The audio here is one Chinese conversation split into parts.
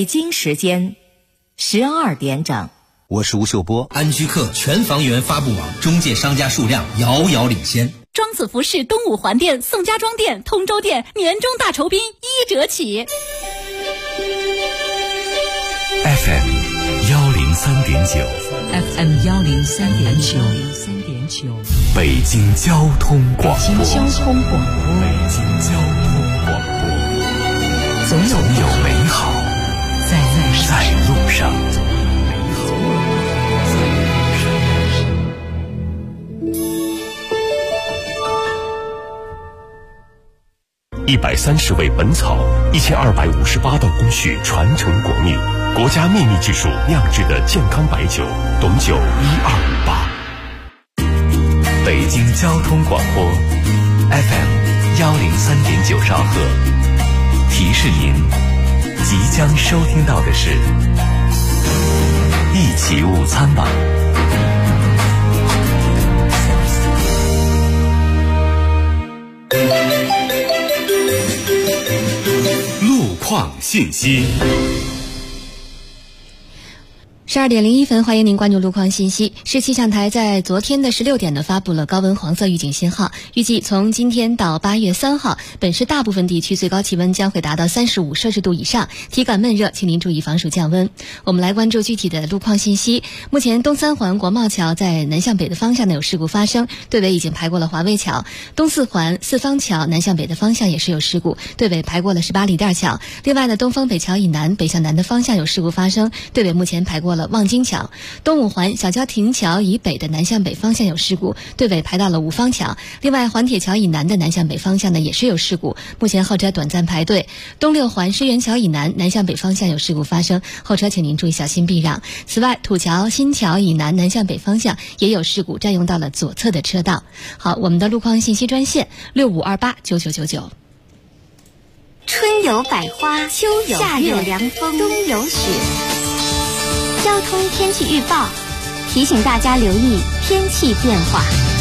北京时间12点整。 我是吴秀波。 安居客全房源发布网中介商家数量遥遥领先。 庄子服饰东五环店、宋家庄店、通州店年终大酬宾1折起。 FM 103.9 FM 103.9 北京交通广播。 北京交通广播，总有美好在路上。 130味本草，1258道工序传承国秘，国家秘密技术酿制的健康白酒，董酒1258。北京交通广播 FM 103.9兆赫，提示您即将收听到的是一起午餐吧。路况信息。 12点01分，欢迎您关注路况信息。市气象台在昨天的16点发布了高温黄色预警信号，预计从今天到8月3号，本市大部分地区最高气温将会达到35摄氏度以上，体感闷热，请您注意防暑降温。我们来关注具体的路况信息。目前东三环国贸桥在南向北的方向有事故发生，队尾已经排过了华卫桥；东四环四方桥南向北的方向也是有事故，队尾排过了18里店桥。另外呢，东风北桥以南北向南的方向有事故发生，队尾目前排过了望京桥。东五环小郊亭桥以北的南向北方向有事故，队尾排到了五方桥。另外环铁桥以南的南向北方向呢也是有事故，目前后车短暂排队。东六环狮园桥以南南向北方向有事故发生，后车请您注意小心避让。此外土桥新桥以南南向北方向也有事故，占用到了左侧的车道。好，我们的路况信息专线65289999。 春有百花，秋有月，夏有凉风，冬有雪。交通天气预报提醒大家留意天气变化。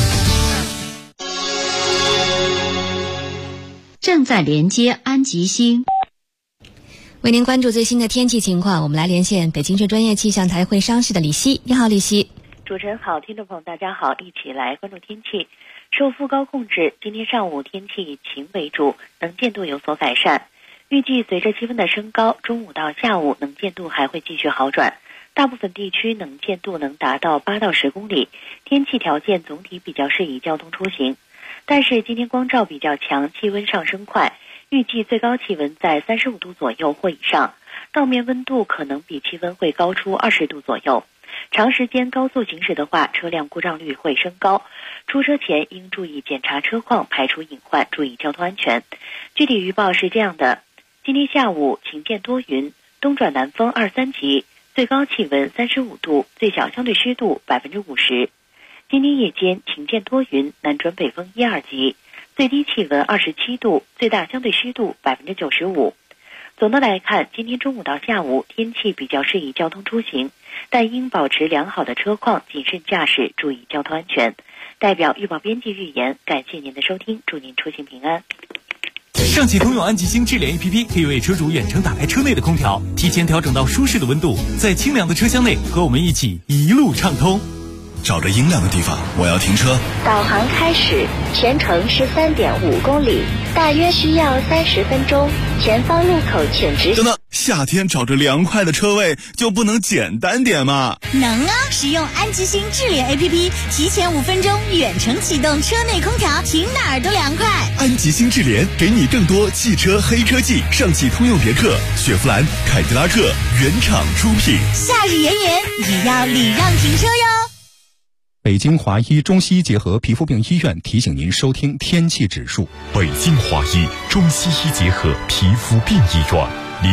正在连接安吉星， 为您关注最新的天气情况，我们来连线北京市专业气象台会商室的李希。你好，李希。 主持人好，听众朋友大家好，一起来关注天气。受副高控制，今天上午天气以晴为主，能见度有所改善。预计随着气温的升高，中午到下午能见度还会继续好转。大部分地区能见度能达到8到10公里，天气条件总体比较适宜交通出行。但是今天光照比较强，气温上升快，预计最高气温在35度左右或以上，道面温度可能比气温会高出20度左右。长时间高速行驶的话，车辆故障率会升高，出车前应注意检查车况，排除隐患，注意交通安全。具体预报是这样的：今天下午晴间多云，东转南风2、3级，最高气温35度，最小相对湿度50%。今天夜间晴间多云，南转北风1、2级，最低气温27度，最大相对湿度95%。总的来看，今天中午到下午天气比较适宜交通出行，但应保持良好的车况，谨慎驾驶，注意交通安全。代表预报编辑预言，感谢您的收听，祝您出行平安。 上汽通用安吉星智联 APP 可以为车主远程打开车内的空调，提前调整到舒适的温度，在清凉的车厢内和我们一起一路畅通。 找着阴凉的地方，我要停车。 导航开始，全程13.5公里，大约需要30分钟，前方路口请直行。 等等，夏天找着凉快的车位就不能简单点吗？ 能啊！使用安吉星智联 APP， 提前5分钟远程启动车内空调，停哪儿都凉快。 安吉星智联给你更多汽车黑科技，上汽通用别克、雪佛兰、凯迪拉克原厂出品。 夏日炎炎，也要礼让停车哟。 北京华医中西医结合皮肤病医院提醒您收听天气指数。 北京华医中西医结合皮肤病医院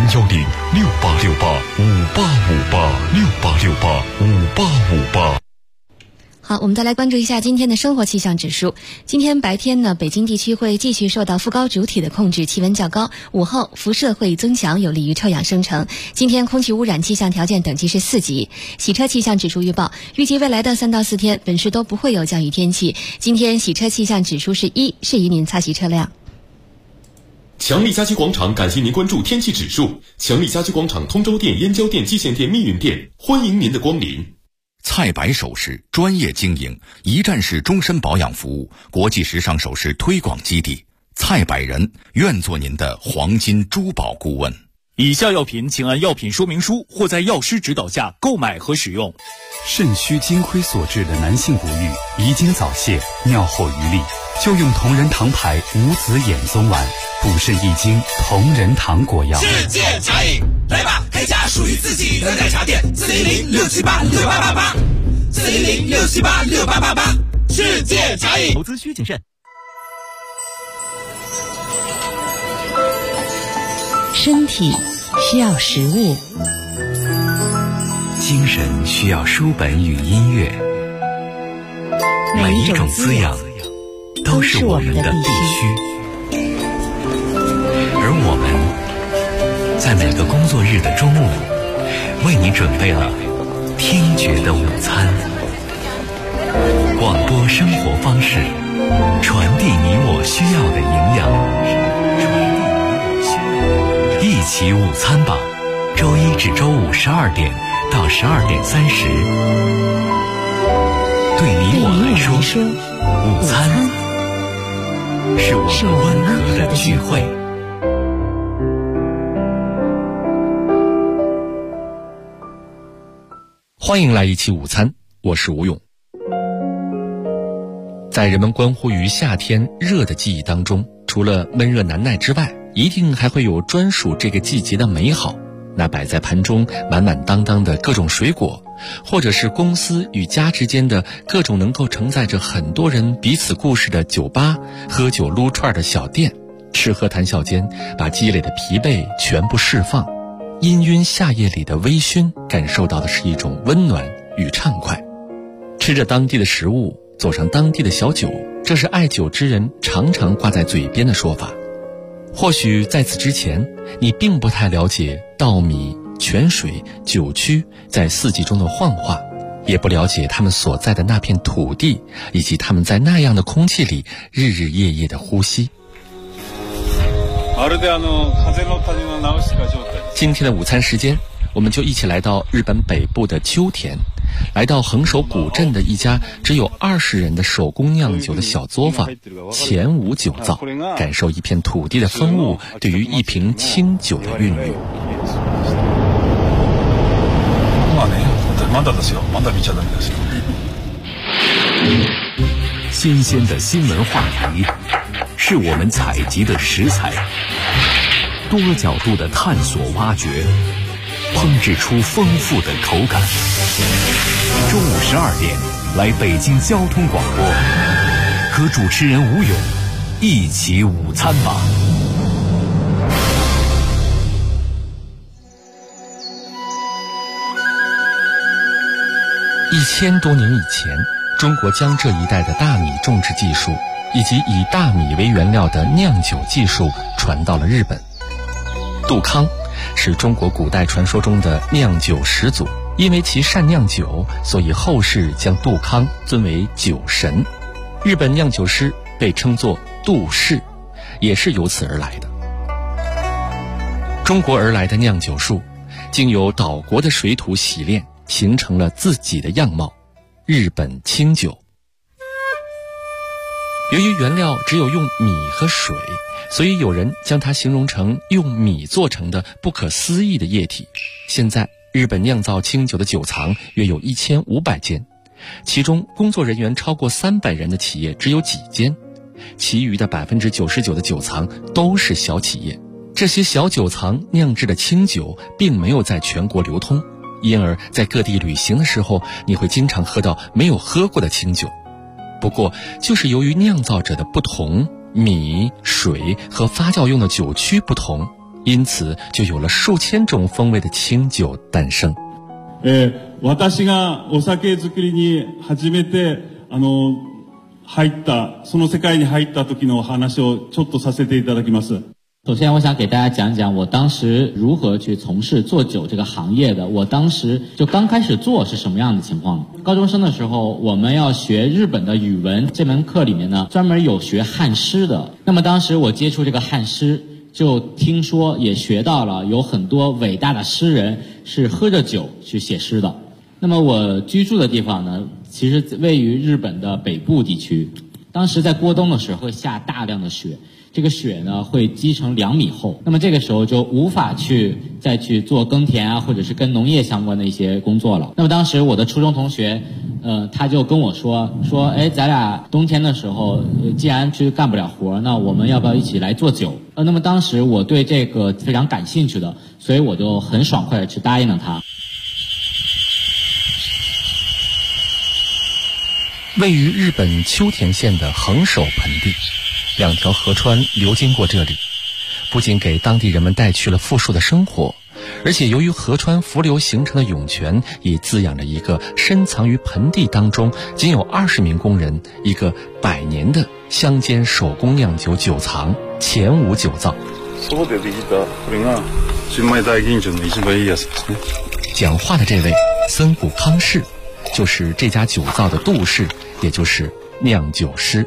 ，0106868585858，68685858。 好，我们再来关注一下今天的生活气象指数。今天白天呢，北京地区会继续受到副高主体的控制，气温较高，午后辐射会增强，有利于臭氧生成。今天空气污染气象条件等级是4级。洗车气象指数预报，预计未来的3到4天，本市都不会有降雨天气。今天洗车气象指数是1，适宜您擦洗车辆。 强力家居广场感谢您关注天气指数。强力家居广场通州店、燕郊店、蓟县店、密云店，欢迎您的光临。 蔡白首饰专业经营，一站式终身保养服务，国际时尚首饰推广基地。蔡百人愿做您的黄金珠宝顾问。 以下药品请按药品说明书或在药师指导下购买和使用。 肾虚金亏所致的男性不育、遗精早泄、尿后余力，就用同仁堂牌无籽眼松丸，补肾益精，同仁堂果药。 世界茶饮，来吧，开家属于自己的奶茶店，400-678-6888，400-678-6888，世界茶饮。 投资需谨慎。 身体需要食物， 精神需要书本与音乐，每一种滋养都是我们的必须。而我们在每个工作日的中午，为你准备了听觉的午餐。广播生活方式，传递你我需要的营养。一起午餐吧，周一至周五12点到12点30。对你我来说，午餐是我们温和的聚会。 欢迎来一起午餐，我是吴勇。在人们关乎于夏天热的记忆当中，除了闷热难耐之外，一定还会有专属这个季节的美好。那摆在盘中满满当当的各种水果，或者是公司与家之间的各种能够承载着很多人彼此故事的酒吧，喝酒撸串的小店，吃喝谈笑间把积累的疲惫全部释放。氤氲夏夜里的微醺，感受到的是一种温暖与畅快。吃着当地的食物，走上当地的小酒，这是爱酒之人常常挂在嘴边的说法。或许在此之前，你并不太了解稻米、泉水、酒曲在四季中的幻化，也不了解他们所在的那片土地，以及他们在那样的空气里日日夜夜的呼吸。今天的午餐时间，我们就一起来到日本北部的秋田，来到横手古镇的一家只有20人的手工酿酒的小作坊前武酒造，感受一片土地的风物对于一瓶清酒的孕育。 新鲜的新闻话题是我们采集的食材，多角度的探索挖掘，烹制出丰富的口感。中午12点，来北京交通广播，和主持人吴勇一起午餐吧。 1000多年以前，中国江浙一带的大米种植技术以及以大米为原料的酿酒技术传到了日本。杜康是中国古代传说中的酿酒始祖，因为其善酿酒，所以后世将杜康尊为酒神。日本酿酒师被称作杜氏，也是由此而来的。中国而来的酿酒术，经由岛国的水土洗炼，形成了自己的样貌——日本清酒。由于原料只有用米和水，所以有人将它形容成用米做成的不可思议的液体。现在日本酿造清酒的酒藏约有1500间，其中工作人员超过300人的企业只有几间，其余的99%的酒藏都是小企业。这些小酒藏酿制的清酒并没有在全国流通，因而在各地旅行的时候，你会经常喝到没有喝过的清酒。不过就是由于酿造者的不同，米、水和发酵用的酒曲不同，因此就有了数千种风味的清酒诞生。 私がお酒作りに初めて入ったその世界に入った時の話をちょっとさせていただきます。 首先我想给大家讲讲我当时如何去从事做酒这个行业的。我当时就刚开始做是什么样的情况。高中生的时候，我们要学日本的语文，这门课里面呢专门有学汉诗的。那么当时我接触这个汉诗， 就听说也学到了有很多伟大的诗人是喝着酒去写诗的。那么我居住的地方呢，其实位于日本的北部地区。当时在过冬的时候会下大量的雪，这个雪呢会积成2米厚，那么这个时候就无法再去做耕田啊，或者是跟农业相关的一些工作了。那么当时我的初中同学他就跟我说咱俩冬天的时候既然去干不了活，那我们要不要一起来做酒？那么当时我对这个非常感兴趣的，所以我就很爽快的去答应了他。 位于日本秋田县的横手盆地，2条河川流经过这里，不仅给当地人们带去了富庶的生活，而且由于河川伏流形成的涌泉，也滋养着一个深藏于盆地当中仅有20名工人一个100年的乡间手工酿酒酒藏前武酒造。讲话的这位森谷康士，就是这家酒造的杜氏，也就是酿酒师。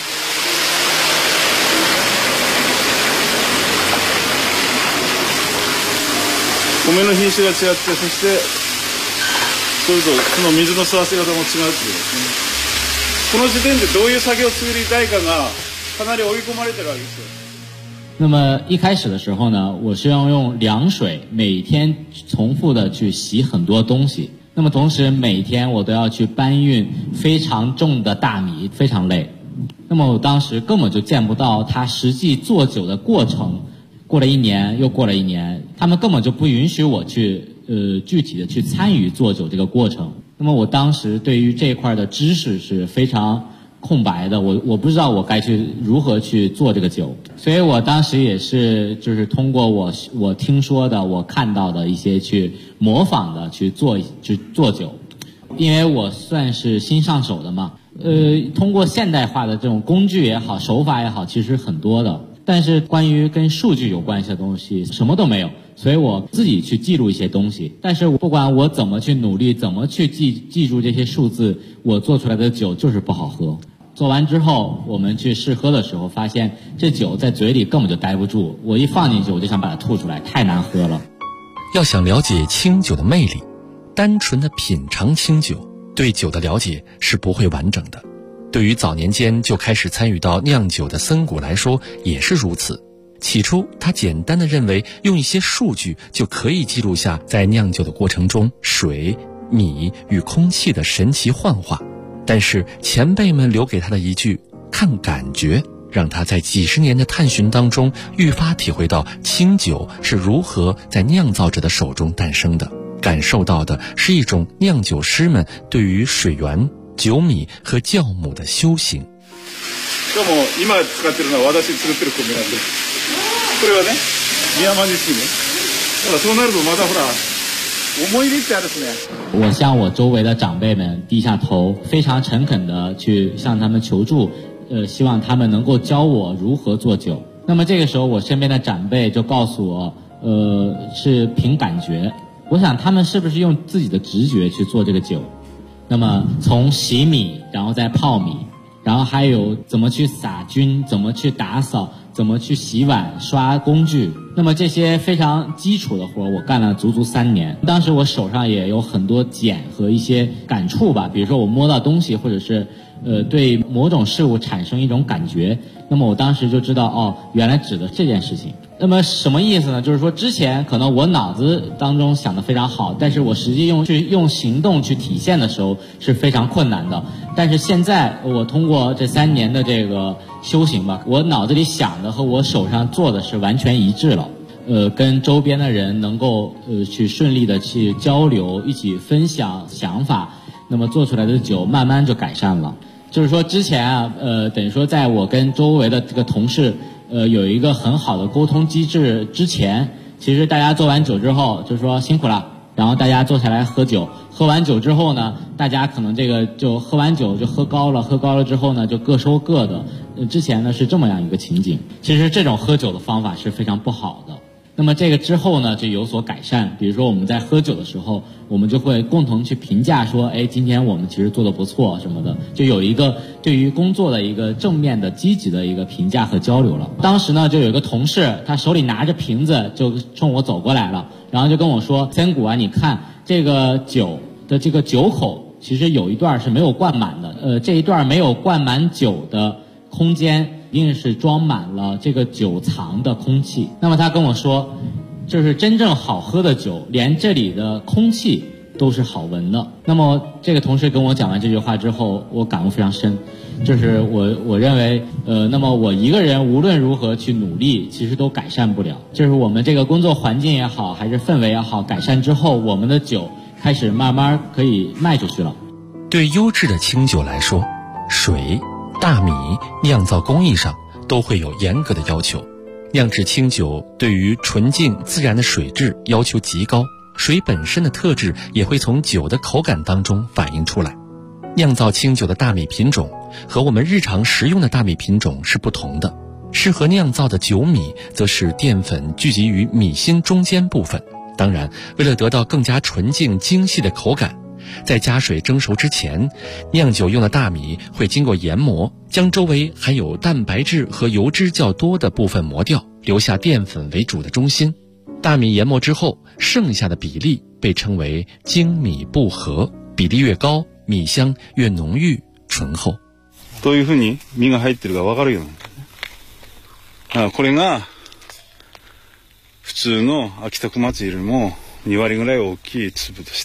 米の品種が違って、そしてそれとその水の吸わせ方も違うっていうですね。この時点でどういう作業を作りたいかがかなり追い込まれてるわけですよ。 那么一开始的时候呢，我是要用凉水每天重复的去洗很多东西，那么同时每天我都要去搬运非常重的大米，非常累。那么我当时根本就见不到他实际做酒的过程。过了1年又过了1年，他们根本就不允许我去具体的去参与做酒这个过程。那么我当时对于这块的知识是非常空白的，我不知道我该去如何去做这个酒，所以我当时也是就是通过我听说的我看到的一些去模仿的去做酒，因为我算是新上手的嘛，通过现代化的这种工具也好手法也好其实很多的，但是关于跟数据有关系的东西什么都没有，所以我自己去记录一些东西，但是不管我怎么去努力怎么去记住这些数字，我做出来的酒就是不好喝。做完之后我们去试喝的时候发现这酒在嘴里根本就待不住，我一放进去我就想把它吐出来，太难喝了。 要想了解清酒的魅力，单纯的品尝清酒对酒的了解是不会完整的。对于早年间就开始参与到酿酒的森谷来说也是如此。起初他简单的认为用一些数据就可以记录下在酿酒的过程中水、米与空气的神奇幻化，但是前辈们留给他的一句看感觉，让他在几十年的探寻当中愈发体会到清酒是如何在酿造者的手中诞生的，感受到的是一种酿酒师们对于水源、酒米和酵母的修行。 しかも今使ってるのは私作ってる米なんで、これはね宮間ですね。だからそうなるとまたほら思い入れってあるですね。 我向我周围的长辈们低下头，非常诚恳的去向他们求助，希望他们能够教我如何做酒。那么这个时候我身边的长辈就告诉我，是凭感觉。我想他们是不是用自己的直觉去做这个酒？那么从洗米，然后再泡米，然后还有怎么去撒菌，怎么去打扫，怎么去洗碗、刷工具。那么这些非常基础的活我干了足足3年。当时我手上也有很多茧和一些感触吧，比如说我摸到东西，或者是对某种事物产生一种感觉，那么我当时就知道原来指的这件事情。那么什么意思呢？就是说之前可能我脑子当中想得非常好，但是我实际用行动去体现的时候是非常困难的。但是现在我通过这3年的这个修行吧，我脑子里想的和我手上做的是完全一致了。跟周边的人能够去顺利的去交流，一起分享想法，那么做出来的酒慢慢就改善了。就是说之前等于说在我跟周围的这个同事有一个很好的沟通机制之前，其实大家做完酒之后就说辛苦了，然后大家坐下来喝酒，喝完酒之后呢，大家可能这个就喝完酒就喝高了之后呢就各收各的。之前呢是这么样一个情景。其实这种喝酒的方法是非常不好的。 那么这个之后呢就有所改善，比如说我们在喝酒的时候，我们就会共同去评价说，哎，今天我们其实做得不错什么的，就有一个对于工作的一个正面的积极的一个评价和交流了。当时呢就有一个同事，他手里拿着瓶子就冲我走过来了，然后就跟我说，森谷啊，你看这个酒的这个酒口其实有一段是没有灌满的，这一段没有灌满酒的空间一定是装满了这个酒藏的空气。那么他跟我说，就是真正好喝的酒连这里的空气都是好闻的。那么这个同事跟我讲完这句话之后，我感悟非常深，就是我认为那么我一个人无论如何去努力其实都改善不了，就是我们这个工作环境也好还是氛围也好，改善之后我们的酒开始慢慢可以卖出去了。 对优质的清酒来说，水、大米酿造工艺上都会有严格的要求。酿制清酒对于纯净自然的水质要求极高，水本身的特质也会从酒的口感当中反映出来。酿造清酒的大米品种和我们日常食用的大米品种是不同的，适合酿造的酒米则是淀粉聚集于米心中间部分。当然，为了得到更加纯净精细的口感，在加水蒸熟之前，酿酒用的大米会经过研磨，将周围含有蛋白质和油脂较多的部分磨掉，留下淀粉为主的中心。大米研磨之后，剩下的比例被称为精米不和，比例越高，米香越浓郁醇厚。 どういうふうに実が入ってるか分かるような。これが普通の秋田小松よりも2割ぐらい大きい粒として。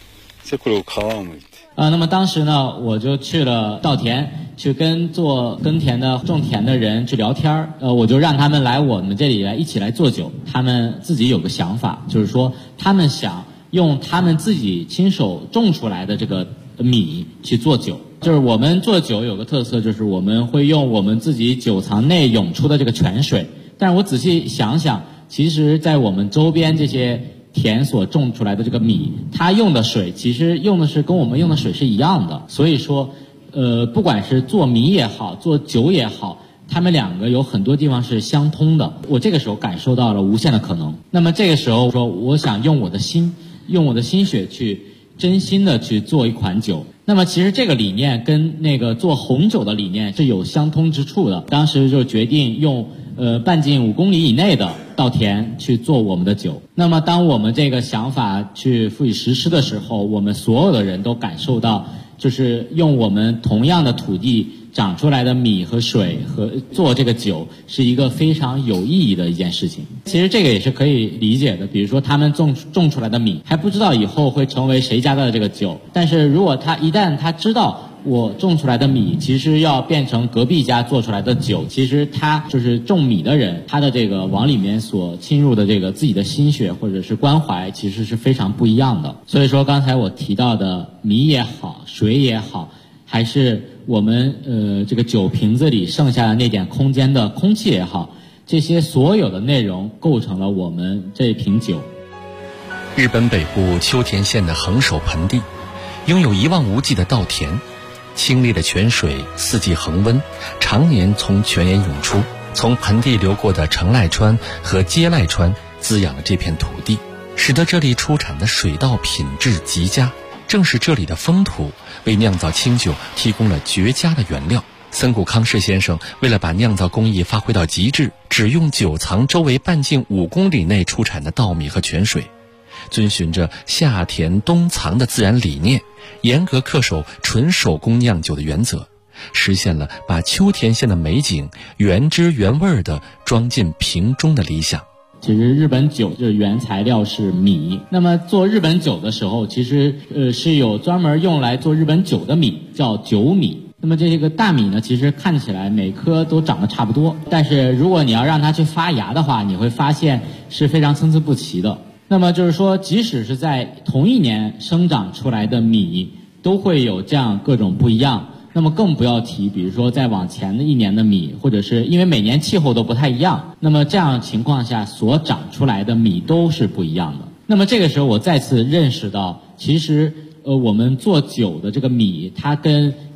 那么当时呢，我就去了稻田，去跟做耕田的种田的人去聊天，我就让他们来我们这里来一起来做酒。他们自己有个想法，就是说他们想用他们自己亲手种出来的这个米去做酒。就是我们做酒有个特色，就是我们会用我们自己酒藏内涌出的这个泉水。但是我仔细想想，其实在我们周边这些田所种出来的这个米，它用的水其实用的是跟我们用的水是一样的。所以说不管是做米也好，做酒也好，他们两个有很多地方是相通的。我这个时候感受到了无限的可能。那么这个时候说，我想用我的心血去真心的去做一款酒。那么其实这个理念跟那个做红酒的理念是有相通之处的。当时就决定用半径5公里以内的稻田去做我们的酒。那么当我们这个想法去赋予实施的时候，我们所有的人都感受到，就是用我们同样的土地长出来的米和水和做这个酒是一个非常有意义的一件事情。其实这个也是可以理解的，比如说他们种出来的米还不知道以后会成为谁家的这个酒，但是如果一旦他知道我种出来的米其实要变成隔壁家做出来的酒，其实他就是种米的人，他的这个往里面所侵入的这个自己的心血或者是关怀其实是非常不一样的。所以说刚才我提到的米也好，水也好，还是我们这个酒瓶子里剩下的那点空间的空气也好，这些所有的内容构成了我们这瓶酒。 日本北部秋田县的横手盆地拥有一望无际的稻田，清冽的泉水四季恒温，常年从泉眼涌出，从盆地流过的成濑川和接濑川滋养了这片土地，使得这里出产的水稻品质极佳。正是这里的风土为酿造清酒提供了绝佳的原料。森谷康世先生为了把酿造工艺发挥到极致，只用酒藏周围半径5公里内出产的稻米和泉水，遵循着夏田冬藏的自然理念，严格恪守纯手工酿酒的原则，实现了把秋田县的美景原汁原味地装进瓶中的理想。 其实日本酒的原材料是米，那么做日本酒的时候，其实是有专门用来做日本酒的米，叫酒米。那么这个大米呢，其实看起来每颗都长得差不多，但是如果你要让它去发芽的话，你会发现是非常参差不齐的。那么就是说，即使是在同一年生长出来的米，都会有这样各种不一样。那么更不要提，比如说在往前的一年的米，或者是因为每年气候都不太一样，那么这样情况下所长出来的米都是不一样的。那么这个时候我再次认识到，其实我们做酒的这个米，它跟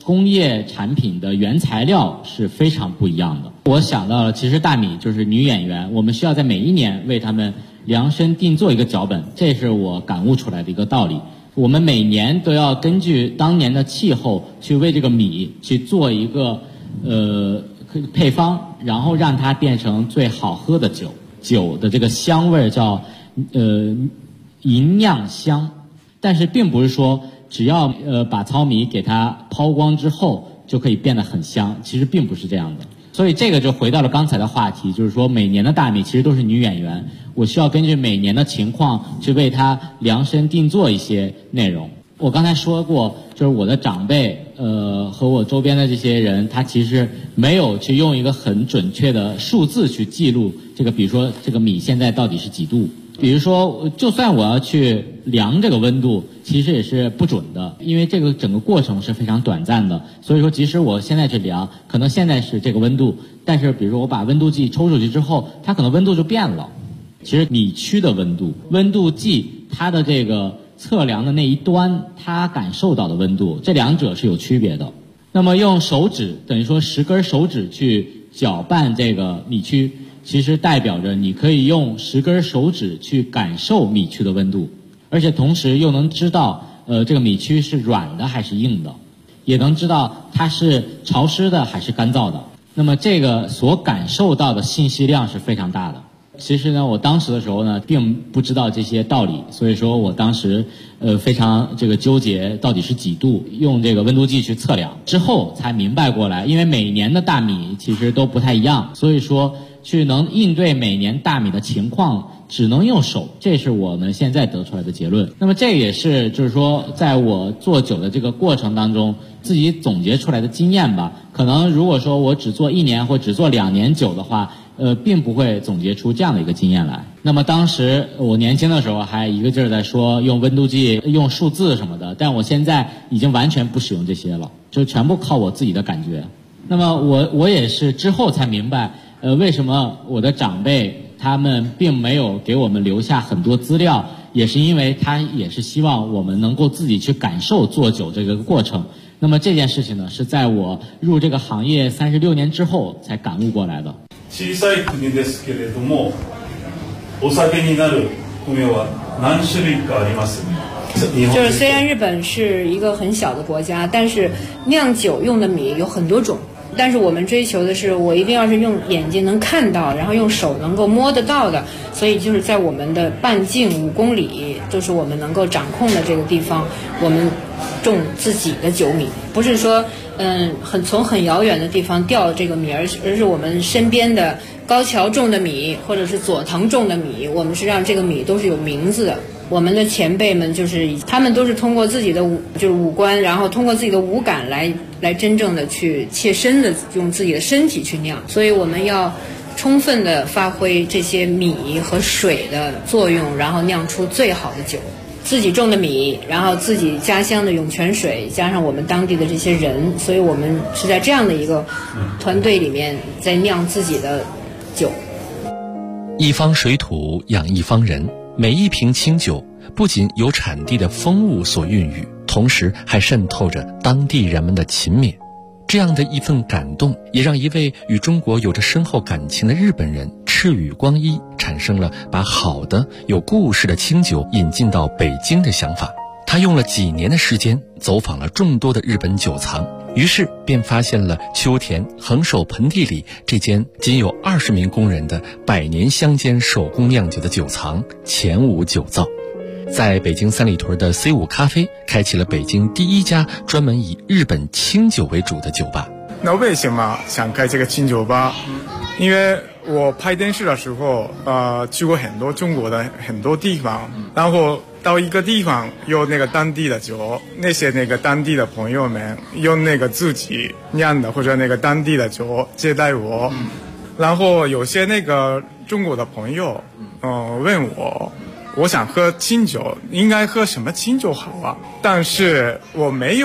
工业产品的原材料是非常不一样的。我想到了，其实大米就是女演员，我们需要在每一年为他们量身定做一个脚本，这是我感悟出来的一个道理。我们每年都要根据当年的气候去为这个米去做一个配方，然后让它变成最好喝的酒。酒的这个香味叫吟酿香，但是并不是说只要把糙米给它抛光之后就可以变得很香，其实并不是这样的。所以这个就回到了刚才的话题，就是说每年的大米其实都是女演员，我需要根据每年的情况去为它量身定做一些内容。我刚才说过，就是我的长辈和我周边的这些人，他其实没有去用一个很准确的数字去记录这个，比如说这个米现在到底是几度，比如说就算我要去量这个温度，其实也是不准的，因为这个整个过程是非常短暂的。所以说即使我现在去量，可能现在是这个温度，但是比如说我把温度计抽出去之后，它可能温度就变了。其实米曲的温度，温度计它的这个测量的那一端，它感受到的温度，这两者是有区别的。那么用手指，等于说10根手指去搅拌这个米曲，其实代表着你可以用10根手指去感受米曲的温度，而且同时又能知道这个米曲是软的还是硬的，也能知道它是潮湿的还是干燥的。那么这个所感受到的信息量是非常大的。其实呢，我当时的时候呢，并不知道这些道理，所以说我当时非常这个纠结，到底是几度，用这个温度计去测量，之后才明白过来，因为每年的大米其实都不太一样，所以说去能应对每年大米的情况，只能用手，这是我们现在得出来的结论。那么这也是就是说，在我做酒的这个过程当中，自己总结出来的经验吧。可能如果说我只做1年或只做2年酒的话，并不会总结出这样的一个经验来。那么当时我年轻的时候还一个劲儿在说用温度计、用数字什么的，但我现在已经完全不使用这些了，就全部靠我自己的感觉。那么我也是之后才明白，为什么我的长辈他们并没有给我们留下很多资料，也是因为他也是希望我们能够自己去感受做酒这个过程。那么这件事情呢，是在我入这个行业36年之后才感悟过来的。 小さい国ですけれども、お酒になる米は何種類かあります。 就是虽然日本是一个很小的国家，但是酿酒用的米有很多种。但是我们追求的是，我一定要是用眼睛能看到，然后用手能够摸得到的。所以就是在我们的半径5公里，就是我们能够掌控的这个地方，我们种自己的酒米，不是说从很遥远的地方调这个米，而是我们身边的高桥种的米，或者是佐藤种的米，我们是让这个米都是有名字的。我们的前辈们他们都是通过自己的五官，然后通过自己的五感来真正的去切身的用自己的身体去酿，所以我们要充分的发挥这些米和水的作用，然后酿出最好的酒。自己种的米，然后自己家乡的涌泉水，加上我们当地的这些人，所以我们是在这样的一个团队里面在酿自己的酒。 一方水土养一方人，每一瓶清酒不仅有产地的风物所孕育，同时还渗透着当地人们的勤勉。这样的一份感动，也让一位与中国有着深厚感情的日本人赤羽光一产生了把好的有故事的清酒引进到北京的想法。他用了几年的时间走访了众多的日本酒藏，于是便发现了秋田横手盆地里这间仅有20名工人的100年乡间手工酿酒的酒藏前武酒造。在北京三里屯的 C5 咖啡开启了北京第一家专门以日本清酒为主的酒吧。 那为什么想开这个清酒吧？因为我拍电视的时候去过很多中国的很多地方，然后到一个地方有那个当地的酒，那些那个当地的朋友们用那个自己酿的或者那个当地的酒接待我，然后有些那个中国的朋友问我想喝清酒，应该喝什么清酒好啊？但是我没有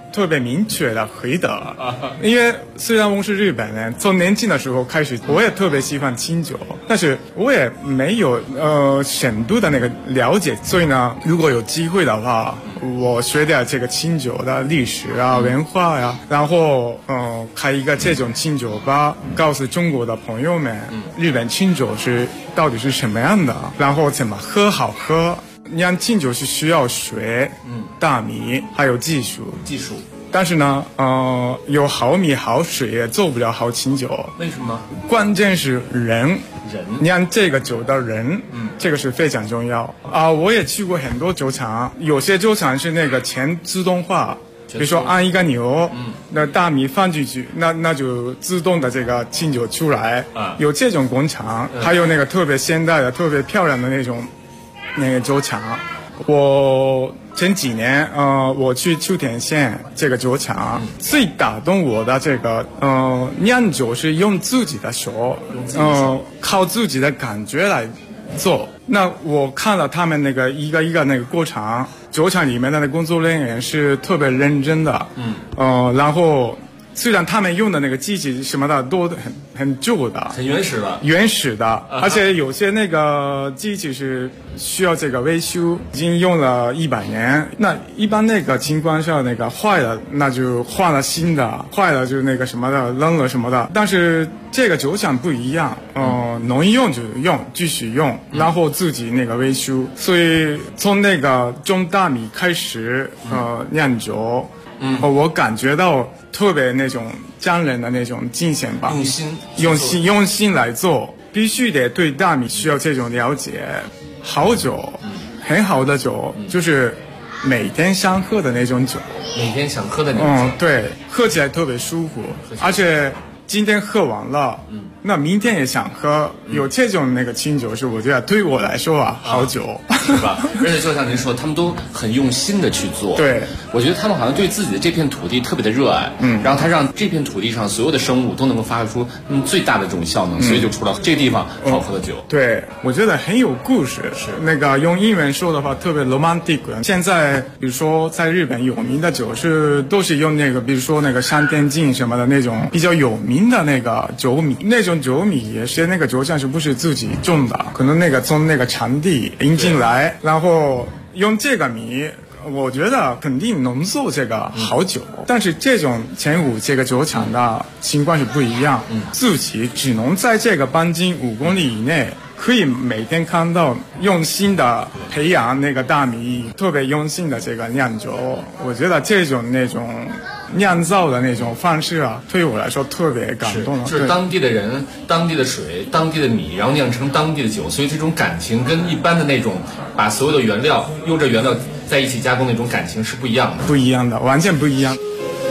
特别明确的回答，因为虽然我是日本人，从年轻的时候开始，我也特别喜欢清酒，但是我也没有深度的那个了解，所以呢，如果有机会的话，我学点这个清酒的历史啊、文化呀，然后开一个这种清酒吧，告诉中国的朋友们，日本清酒到底是什么样的，然后怎么喝好喝。酿清酒是需要水、大米还有技术。但是呢，有好米好水也做不了好清酒。 为什么？ 关键是人酿这个酒的人，这个是非常重要啊！我也去过很多酒厂，有些酒厂是那个全自动化，比如说按一个钮，那大米放进去，那就自动的这个清酒出来。有这种工厂，还有那个特别现代的、特别漂亮的那种。那个酒厂，我前几年我去秋田县这个酒厂，最打动我的这个酿酒是用自己的手，靠自己的感觉来做。那我看了他们那个一个一个那个过程，酒厂里面的那工作人员是特别认真的，然后。虽然他们用的那个机器什么的都很旧的， 很原始的， 而且有些那个机器是需要这个维修，已经用了100年。那一般那个情况下，那个坏了那就换了新的，坏了就那个什么的扔了什么的。但是这个酒厂不一样，能用就用，继续用，然后自己那个维修。所以从那个种大米开始，酿酒。我感觉到特别那种匠人的那种精神吧，用心来做，必须得对大米需要这种了解。好酒，很好的酒，就是每天想喝的那种酒。对，喝起来特别舒服，而且今天喝完了，那明天也想喝。有这种那个清酒是我觉得对我来说好酒， 是吧？而且就像您说，他们都很用心的去做。 对， 我觉得他们好像对自己的这片土地特别的热爱，然后他让这片土地上所有的生物都能够发挥出最大的这种效能，所以就出了这个地方好喝的酒。 对，我觉得很有故事。是那个用英文说的话特别 romantic。现在比如说在日本有名的酒都是用那个，比如说那个山田镜什么的那种比较有名的那个酒米，那种酒米也是那个酒厂是不是自己种的，可能那个从那个产地引进来，然后用这个米，我觉得肯定能做这个好酒。但是这种前五这个酒厂的情况是不一样，自己只能在这个半径5公里以内。可以每天看到用心的培养那个大米，特别用心的这个酿酒，我觉得这种那种酿造的那种方式啊，对我来说特别感动了。 就是当地的人、当地的水、当地的米，然后酿成当地的酒，所以这种感情跟一般的那种把所有的原料用着原料在一起加工那种感情是不一样的， 不一样的，完全不一样。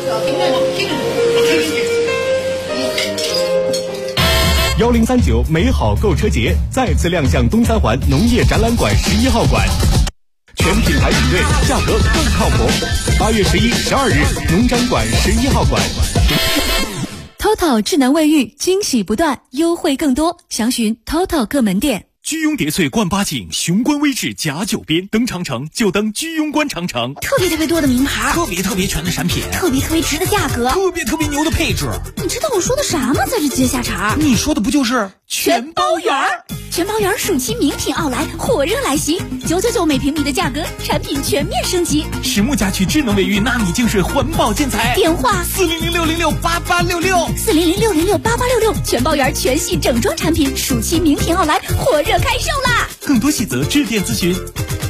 1039美好购车节再次亮相东三环农业展览馆11号馆，全品牌比对，价格更靠谱。8月11、12日，农展馆11号馆。 TOTO 智能卫浴，惊喜不断，优惠更多，详询 TOTO 各门店。 居庸叠翠冠八景，雄关威志甲九边，登长城就登居庸关长城， 特别多的名牌， 特别全的产品， 特别值的价格， 特别牛的配置。 你知道我说的啥吗？在这接下茬， 你说的不就是全包圆？ 全包圆暑期名品奥莱火热来袭，999每平米的价格，产品全面升级。 实木家居智能卫浴纳米净水环保建材， 电话 400-606-8866，400-606-8866， 全包圆全系整装产品，暑期名品奥莱火热开售啦！ 更多细则致电咨询。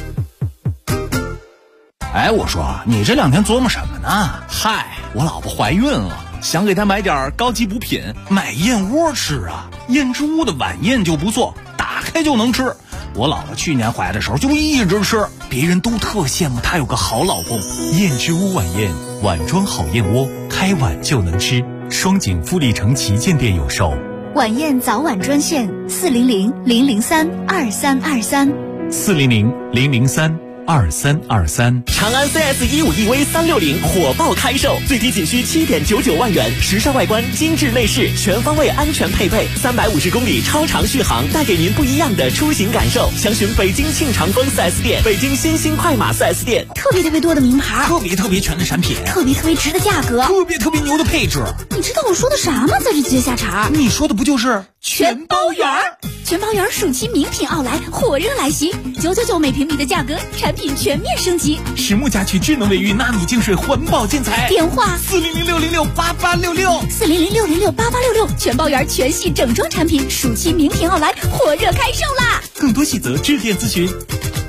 哎，我说你这2天琢磨什么呢？嗨，我老婆怀孕了，想给她买点高级补品，买燕窝吃啊。燕之屋的晚宴就不错，打开就能吃。我老婆去年怀的时候就一直吃，别人都特羡慕她有个好老公。 燕之屋晚宴，碗装好燕窝，开碗就能吃。双井富力城旗舰店有售。 晚宴早晚专线400-003-2323，400-003-2323。 2323。 长安 CS15EV 360火爆开售，最低仅需7.99万元，时尚外观，精致内饰，全方位安全配备，350公里超长续航，带给您不一样的出行感受。详询北京庆长丰 4S 店、北京新兴快马 4S 店。 特别多的名牌， 特别全的产品， 特别值的价格， 特别牛的配置。 你知道我说的啥吗？在这接下茬， 你说的不就是全包圆？ 全包圆暑期名品奥莱火热来袭，999每平米的价格，产品全面升级。 实木家具智能卫浴纳米净水环保建材， 电话 400-606-8866，400-606-8866， 全包圆全系整装产品暑期名品奥莱火热开售啦！ 更多细则致电咨询。